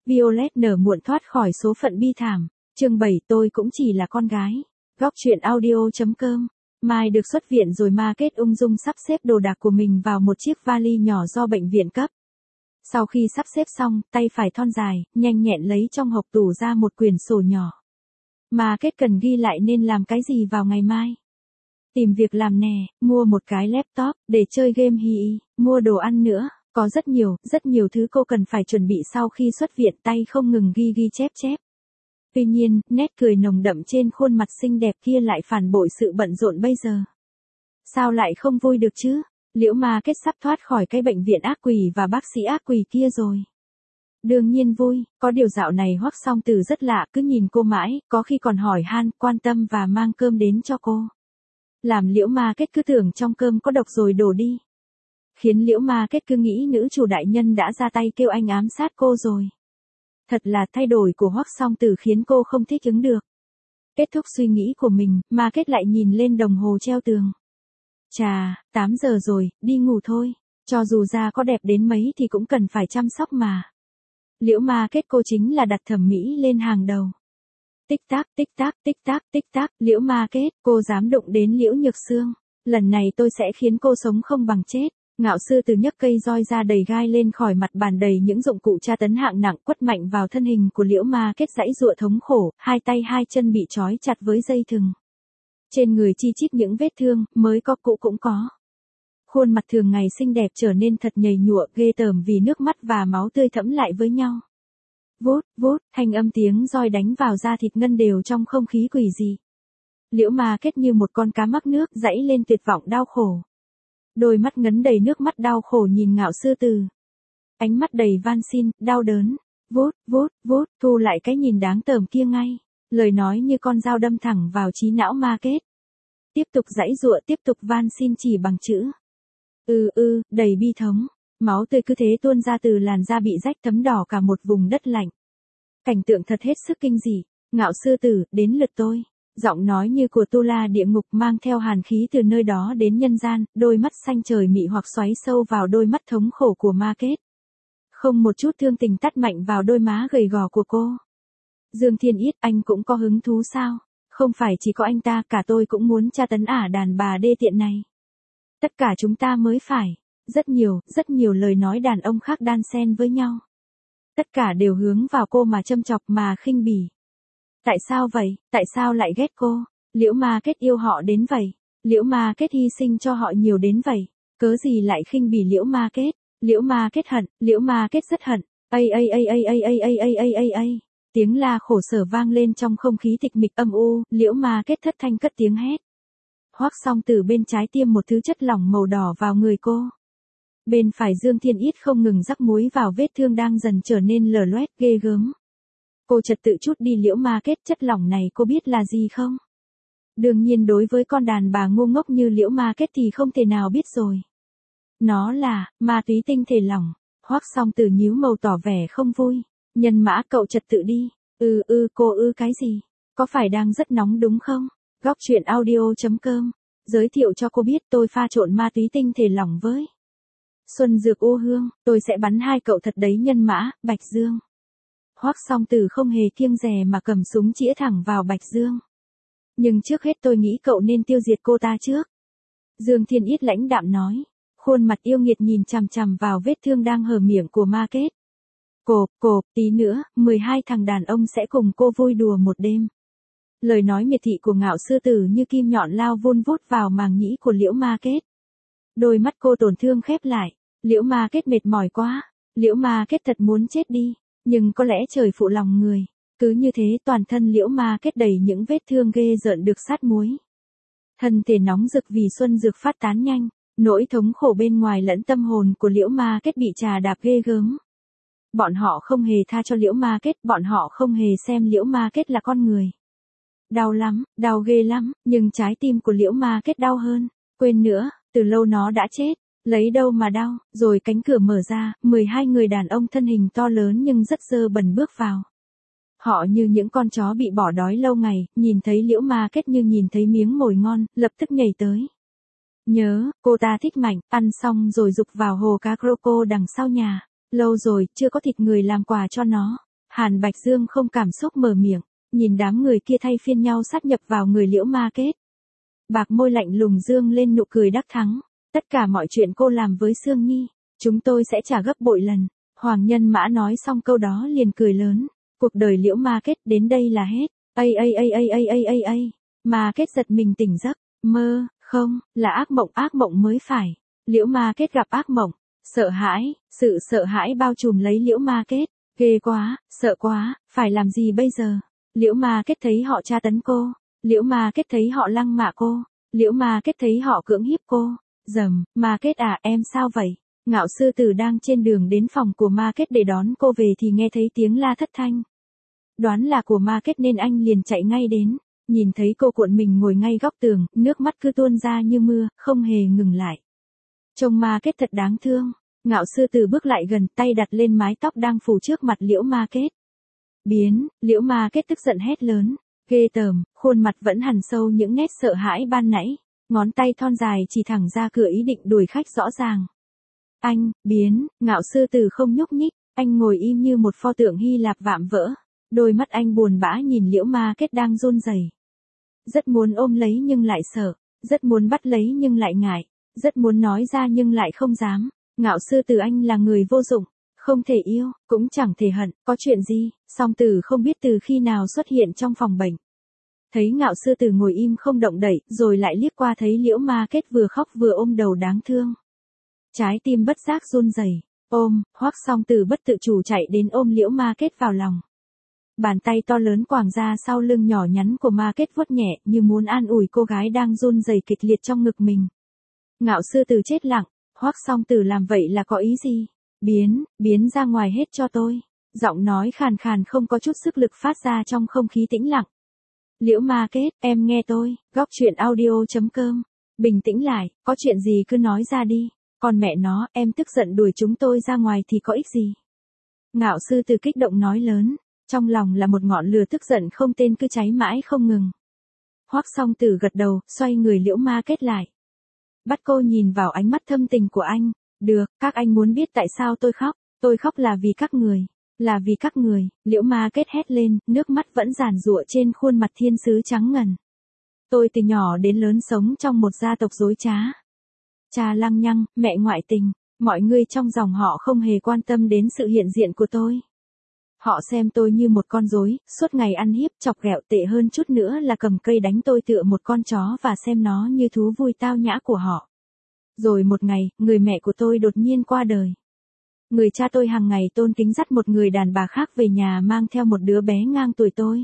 Violet nở muộn thoát khỏi số phận bi thảm. Chương 7 tôi cũng chỉ là con gái. Góc truyện audio.com. Mai được xuất viện rồi Market ung dung sắp xếp đồ đạc của mình vào một chiếc vali nhỏ do bệnh viện cấp. Sau khi sắp xếp xong, tay phải thon dài, nhanh nhẹn lấy trong hộc tủ ra một quyển sổ nhỏ. Market cần ghi lại nên làm cái gì vào ngày mai. Tìm việc làm nè, mua một cái laptop, để chơi game mua đồ ăn nữa. Có rất nhiều thứ cô cần phải chuẩn bị sau khi xuất viện, tay không ngừng ghi chép. Tuy nhiên, nét cười nồng đậm trên khuôn mặt xinh đẹp kia lại phản bội sự bận rộn bây giờ. Sao lại không vui được chứ? Liễu Market sắp thoát khỏi cái bệnh viện ác quỷ và bác sĩ ác quỷ kia rồi. Đương nhiên vui, có điều dạo này Hoắc Song Tử rất lạ, cứ nhìn cô mãi, có khi còn hỏi han, quan tâm và mang cơm đến cho cô. Làm Liễu Market cứ tưởng trong cơm có độc rồi đổ đi. Khiến Liễu Market cứ nghĩ nữ chủ đại nhân đã ra tay kêu anh ám sát cô rồi. Thật là thay đổi của Hoắc Song Tử khiến cô không thích ứng được. Kết thúc suy nghĩ của mình, Market lại nhìn lên đồng hồ treo tường. Chà, 8 giờ rồi, đi ngủ thôi. Cho dù da có đẹp đến mấy thì cũng cần phải chăm sóc mà. Liễu Market cô chính là đặt thẩm mỹ lên hàng đầu. Tích tắc, Liễu Market, cô dám đụng đến Liễu Nhược Sương. Lần này tôi sẽ khiến cô sống không bằng chết. Ngạo Sư Từ nhấc cây roi ra đầy gai lên khỏi mặt bàn đầy những dụng cụ tra tấn hạng nặng, quất mạnh vào thân hình của Liễu Market giãy giụa thống khổ, hai tay hai chân bị trói chặt với dây thừng. Trên người chi chít những vết thương, mới có cũ cũng có. Khuôn mặt thường ngày xinh đẹp trở nên thật nhầy nhụa, ghê tởm vì nước mắt và máu tươi thẫm lại với nhau. Vút, thanh âm tiếng roi đánh vào da thịt ngân đều trong không khí quỷ dị. Liễu Market như một con cá mắc nước giãy lên tuyệt vọng đau khổ. Đôi mắt ngấn đầy nước mắt đau khổ nhìn Ngạo Sư Từ. Ánh mắt đầy van xin, đau đớn. Vút, thu lại cái nhìn đáng tởm kia ngay. Lời nói như con dao đâm thẳng vào trí não Market. Tiếp tục giãy giụa, tiếp tục van xin chỉ bằng chữ. Đầy bi thống. Máu tươi cứ thế tuôn ra từ làn da bị rách thấm đỏ cả một vùng đất lạnh. Cảnh tượng thật hết sức kinh dị. Ngạo Sư Tử, đến lượt tôi. Giọng nói như của tu la địa ngục mang theo hàn khí từ nơi đó đến nhân gian, đôi mắt xanh trời mị hoặc xoáy sâu vào đôi mắt thống khổ của Market. Không một chút thương tình tát mạnh vào đôi má gầy gò của cô. Dương Thiên Yết, anh cũng có hứng thú sao? Không phải chỉ có anh ta, cả tôi cũng muốn tra tấn ả đàn bà đê tiện này. Tất cả chúng ta mới phải. Rất nhiều lời nói đàn ông khác đan xen với nhau. Tất cả đều hướng vào cô mà châm chọc mà khinh bỉ. Tại sao vậy? Tại sao lại ghét cô? Liễu Market yêu họ đến vậy. Liễu Market hy sinh cho họ nhiều đến vậy. Cớ gì lại khinh bỉ Liễu Market? Liễu Market hận, Liễu Market rất hận. Tiếng la khổ sở vang lên trong không khí tịch mịch âm u, Liễu Market thất thanh cất tiếng hét. Hoắc Song Tử bên trái tiêm một thứ chất lỏng màu đỏ vào người cô. Bên phải Dương Thiên Yết không ngừng rắc muối vào vết thương đang dần trở nên lở loét ghê gớm. Cô trật tự chút đi Liễu Market, chất lỏng này cô biết là gì không? Đương nhiên đối với con đàn bà ngu ngốc như Liễu Market thì không thể nào biết rồi. Nó là ma túy tinh thể lỏng. Hoắc Song Tử nhíu màu tỏ vẻ không vui. Nhân mã, cậu trật tự đi. Cô cái gì? Có phải đang rất nóng đúng không? Góc truyện audio.com. Giới thiệu cho cô biết tôi pha trộn ma túy tinh thể lỏng với Xuân Dược Ô Hương, tôi sẽ bắn hai cậu thật đấy Nhân Mã, Bạch Dương. Hoắc Song Tử không hề kiêng dè mà cầm súng chĩa thẳng vào Bạch Dương. Nhưng trước hết tôi nghĩ cậu nên tiêu diệt cô ta trước. Dương Thiên Yết lãnh đạm nói. Khuôn mặt yêu nghiệt nhìn chằm chằm vào vết thương đang hở miệng của Market. Cộp, tí nữa, 12 thằng đàn ông sẽ cùng cô vui đùa một đêm. Lời nói miệt thị của Ngạo Sư Tử như kim nhọn lao vun vút vào màng nhĩ của Liễu Market. Đôi mắt cô tổn thương khép lại. Liễu Market mệt mỏi quá. Liễu Market thật muốn chết đi. Nhưng có lẽ trời phụ lòng người. Cứ như thế toàn thân Liễu Market đầy những vết thương ghê rợn được sát muối. Thân thể nóng rực vì xuân dược phát tán nhanh. Nỗi thống khổ bên ngoài lẫn tâm hồn của Liễu Market bị trà đạp ghê gớm. Bọn họ không hề tha cho Liễu Market, bọn họ không hề xem Liễu Market là con người. Đau lắm, đau ghê lắm, nhưng trái tim của Liễu Market đau hơn. Quên nữa, từ lâu nó đã chết. Lấy đâu mà đau, rồi cánh cửa mở ra, 12 người đàn ông thân hình to lớn nhưng rất dơ bẩn bước vào. Họ như những con chó bị bỏ đói lâu ngày, nhìn thấy Liễu Market như nhìn thấy miếng mồi ngon, lập tức nhảy tới. Nhớ, cô ta thích mạnh, ăn xong rồi rục vào hồ cá croco đằng sau nhà. Lâu rồi, chưa có thịt người làm quà cho nó. Hàn Bạch Dương không cảm xúc mở miệng, nhìn đám người kia thay phiên nhau sát nhập vào người Liễu Ma Kết. Bạc môi lạnh lùng dương lên nụ cười đắc thắng. Tất cả mọi chuyện cô làm với Sương Nhi, chúng tôi sẽ trả gấp bội lần. Hoàng Nhân Mã nói xong câu đó liền cười lớn. Cuộc đời Liễu Ma Kết đến đây là hết. Ma Kết giật mình tỉnh giấc. Mơ, không, là ác mộng mới phải. Liễu Ma Kết gặp ác mộng. Sợ hãi, sự sợ hãi bao trùm lấy Liễu Ma Kết. Ghê quá, sợ quá, phải làm gì bây giờ? Liễu Ma Kết thấy họ tra tấn cô. Liễu Ma Kết thấy họ lăng mạ cô. Liễu Ma Kết thấy họ cưỡng hiếp cô. Ma Kết à, em sao vậy? Ngạo Sư Tử đang trên đường đến phòng của Ma Kết để đón cô về thì nghe thấy tiếng la thất thanh. Đoán là của Ma Kết nên anh liền chạy ngay đến. Nhìn thấy cô cuộn mình ngồi ngay góc tường, nước mắt cứ tuôn ra như mưa, không hề ngừng lại. Trông Ma Kết thật đáng thương. Ngạo Sư Tử bước lại gần, tay đặt lên mái tóc đang phủ trước mặt Liễu Ma Kết. Liễu Ma Kết tức giận hét lớn. Ghê tởm, khuôn mặt vẫn hằn sâu những nét sợ hãi ban nãy. Ngón tay thon dài chỉ thẳng ra cửa ý định đuổi khách rõ ràng. Ngạo Sư Tử không nhúc nhích, anh ngồi im như một pho tượng Hy Lạp vạm vỡ. Đôi mắt anh buồn bã nhìn Liễu Ma Kết đang run rẩy. Rất muốn ôm lấy nhưng lại sợ, rất muốn bắt lấy nhưng lại ngại, rất muốn nói ra nhưng lại không dám. Ngạo Sư Tử anh là người vô dụng, không thể yêu, cũng chẳng thể hận, có chuyện gì? Song Tử không biết từ khi nào xuất hiện trong phòng bệnh. Thấy Ngạo Sư Tử ngồi im không động đậy, rồi lại liếc qua thấy Liễu Ma Kết vừa khóc vừa ôm đầu đáng thương. Trái tim bất giác run rẩy. Hoắc Song Tử bất tự chủ chạy đến ôm Liễu Ma Kết vào lòng. Bàn tay to lớn quàng ra sau lưng nhỏ nhắn của Ma Kết vuốt nhẹ như muốn an ủi cô gái đang run rẩy kịch liệt trong ngực mình. Ngạo Sư Tử chết lặng, Hoắc Song Tử làm vậy là có ý gì? Biến ra ngoài hết cho tôi. Giọng nói khàn khàn không có chút sức lực phát ra trong không khí tĩnh lặng. Liễu Ma Kết, em nghe tôi, góc truyện audio.com. Bình tĩnh lại, có chuyện gì cứ nói ra đi. Còn mẹ nó, em tức giận đuổi chúng tôi ra ngoài thì có ích gì? Ngạo Sư Tử kích động nói lớn. Trong lòng là một ngọn lửa tức giận không tên cứ cháy mãi không ngừng. Hoắc Song Tử gật đầu, xoay người Liễu Ma Kết lại. Bắt cô nhìn vào ánh mắt thâm tình của anh. Được, các anh muốn biết tại sao tôi khóc. Tôi khóc là vì các người. Là vì các người, Liễu Ma Kết hét lên, nước mắt vẫn giàn giụa trên khuôn mặt thiên sứ trắng ngần. Tôi từ nhỏ đến lớn sống trong một gia tộc dối trá. Cha lăng nhăng, mẹ ngoại tình, mọi người trong dòng họ không hề quan tâm đến sự hiện diện của tôi. Họ xem tôi như một con rối, suốt ngày ăn hiếp chọc ghẹo, tệ hơn chút nữa là cầm cây đánh tôi tựa một con chó và xem nó như thú vui tao nhã của họ. Rồi một ngày, người mẹ của tôi đột nhiên qua đời. Người cha tôi hàng ngày tôn kính dắt một người đàn bà khác về nhà mang theo một đứa bé ngang tuổi tôi.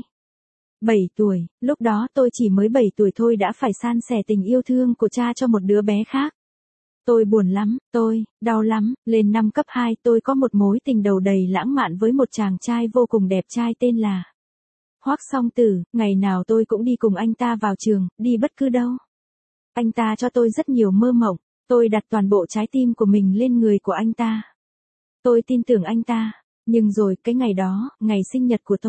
7 tuổi, lúc đó tôi chỉ mới 7 tuổi thôi đã phải san sẻ tình yêu thương của cha cho một đứa bé khác. Tôi buồn lắm, tôi đau lắm. Lên năm cấp 2 tôi có một mối tình đầu đầy lãng mạn với một chàng trai vô cùng đẹp trai tên là Hoắc Song Tử. Ngày nào tôi cũng đi cùng anh ta vào trường, đi bất cứ đâu. Anh ta cho tôi rất nhiều mơ mộng. Tôi đặt toàn bộ trái tim của mình lên người của anh ta. Tôi tin tưởng anh ta. Nhưng rồi cái ngày đó, ngày sinh nhật của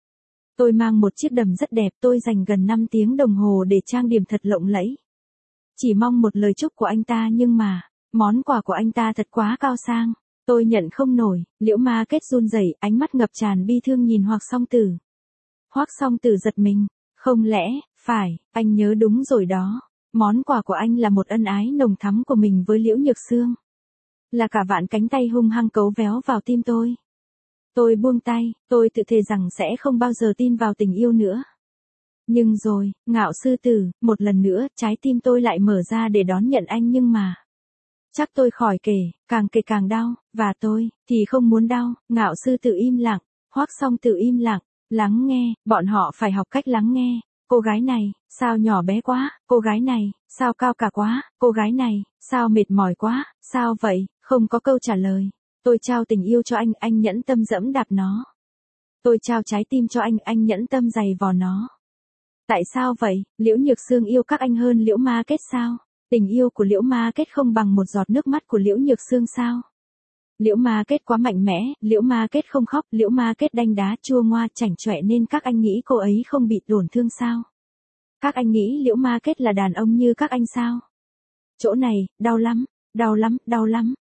tôi mang một chiếc đầm rất đẹp. Tôi dành gần 5 tiếng đồng hồ để trang điểm thật lộng lẫy. Chỉ mong một lời chúc của anh ta nhưng mà, món quà của anh ta thật quá cao sang. Tôi nhận không nổi. Liễu Ma Kết run rẩy, ánh mắt ngập tràn bi thương nhìn Hoắc Song Tử. Hoắc Song Tử giật mình. Không lẽ, phải, anh nhớ đúng rồi đó. Món quà của anh là một ân ái nồng thắm của mình với Liễu Nhược Sương. Là cả vạn cánh tay hung hăng cấu véo vào tim tôi. Tôi buông tay, tôi tự thề rằng sẽ không bao giờ tin vào tình yêu nữa. Nhưng rồi, Ngạo Sư Tử, một lần nữa, trái tim tôi lại mở ra để đón nhận anh nhưng mà. Chắc tôi khỏi kể càng đau, và tôi, thì không muốn đau. Ngạo Sư Tử im lặng, Hoắc Song Tử im lặng, lắng nghe, bọn họ phải học cách lắng nghe. Cô gái này, sao nhỏ bé quá, cô gái này, sao cao cả quá, cô gái này, sao mệt mỏi quá, sao vậy, không có câu trả lời. Tôi trao tình yêu cho anh nhẫn tâm dẫm đạp nó. Tôi trao trái tim cho anh nhẫn tâm giày vò nó. Tại sao vậy, Liễu Nhược Sương yêu các anh hơn Liễu Ma Kết sao? Tình yêu của Liễu Ma Kết không bằng một giọt nước mắt của Liễu Nhược Sương sao? Liễu Ma Kết quá mạnh mẽ, Liễu Ma Kết không khóc, Liễu Ma Kết đanh đá chua ngoa chảnh chọe nên các anh nghĩ cô ấy không bị tổn thương sao? Các anh nghĩ Liễu Ma Kết là đàn ông như các anh sao? Chỗ này, đau lắm, đau lắm, đau lắm.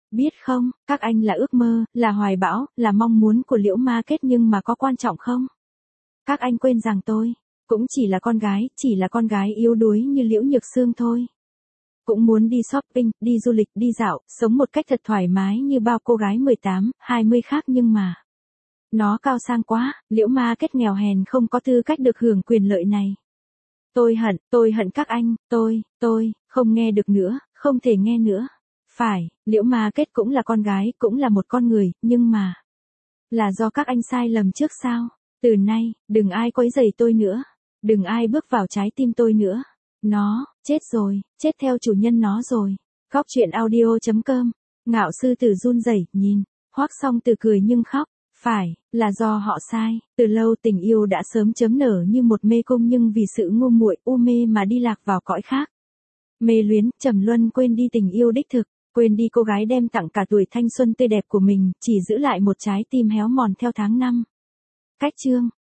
Biết không, các anh là ước mơ, là hoài bão, là mong muốn của Liễu Market nhưng mà có quan trọng không? Các anh quên rằng tôi cũng chỉ là con gái, chỉ là con gái yếu đuối như Liễu Nhược Sương thôi. Cũng muốn đi shopping, đi du lịch, đi dạo, sống một cách thật thoải mái như bao cô gái 18, 20 khác nhưng mà nó cao sang quá, Liễu Market nghèo hèn không có tư cách được hưởng quyền lợi này. Tôi hận các anh, tôi, không nghe được nữa, không thể nghe nữa. Phải, Liễu Market cũng là con gái, cũng là một con người, nhưng mà là do các anh sai lầm trước sao? Từ nay, đừng ai quấy rầy tôi nữa. Đừng ai bước vào trái tim tôi nữa. Nó, chết rồi, chết theo chủ nhân nó rồi. Góc truyện audio.com. Ngạo sư tử run rẩy, nhìn. Hoắc Song Tử cười nhưng khóc. Phải, là do họ sai. Từ lâu tình yêu đã sớm chớm nở như một mê cung nhưng vì sự ngu muội u mê mà đi lạc vào cõi khác. Mê luyến, trầm luân quên đi tình yêu đích thực. Quên đi cô gái đem tặng cả tuổi thanh xuân tươi đẹp của mình, chỉ giữ lại một trái tim héo mòn theo tháng năm. Cách chương